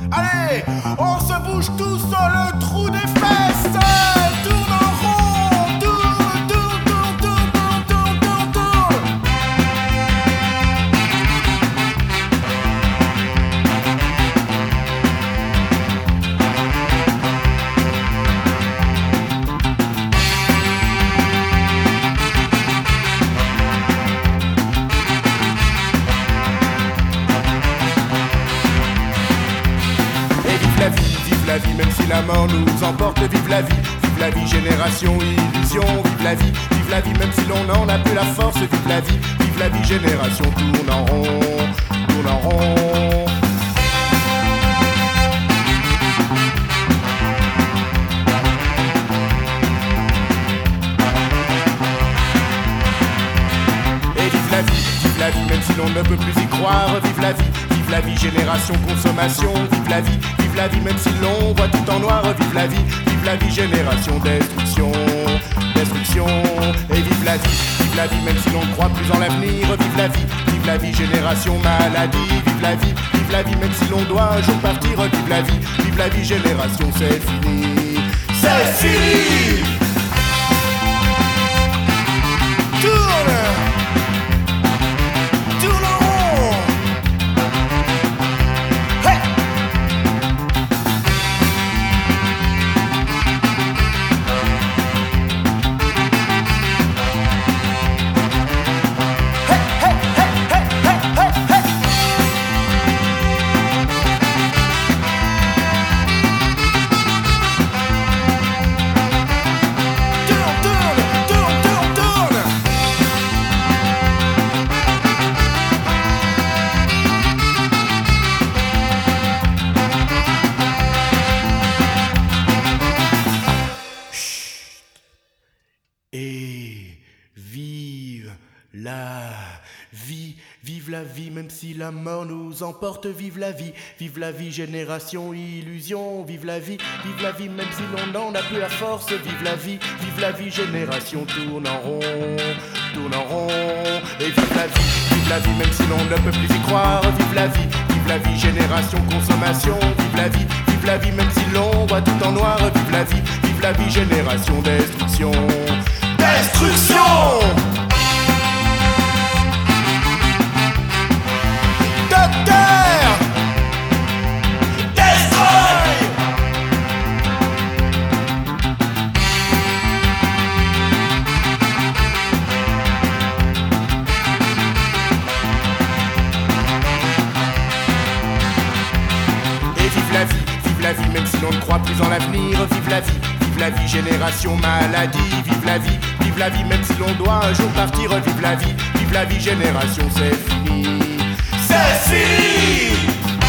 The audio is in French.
Allez, on se bouge tous sur le trou des fesses. Tourne en rond, tourne, tourne, tourne, tourne, tourne, tourne, tourne. Vive la vie, même si la mort nous emporte. Vive la vie, génération, illusion. Vive la vie, même si l'on n'en a plus la force. Vive la vie, génération, tourne en rond, tourne en rond. Et vive la vie, même si l'on ne peut plus y croire. Vive la vie, génération, consommation. Vive la vie, même si l'on voit tout en noir. Vive la vie, génération, destruction, destruction. Et vive la vie, même si l'on ne croit plus en l'avenir. Vive la vie, génération, maladie. Vive la vie, même si l'on doit un jour partir. Vive la vie, génération, c'est fini, c'est fini. Tourne, tourne en rond. Hey. Et vive la vie, même si la mort nous emporte. Vive la vie, génération, illusion. Vive la vie, même si l'on n'en a plus la force. Vive la vie, génération, tourne en rond, tourne en rond. Et vive la vie, même si l'on ne peut plus y croire. Vive la vie, génération, consommation. Vive la vie, même si l'on voit tout en noir. Vive la vie, génération, destruction, destruction. Docteur, destroy. Et vive la vie, même si l'on ne croit plus en l'avenir. Vive la vie, génération, maladie. Vive la vie, même si l'on doit un jour partir. Vive la vie, génération, c'est fini, c'est fini.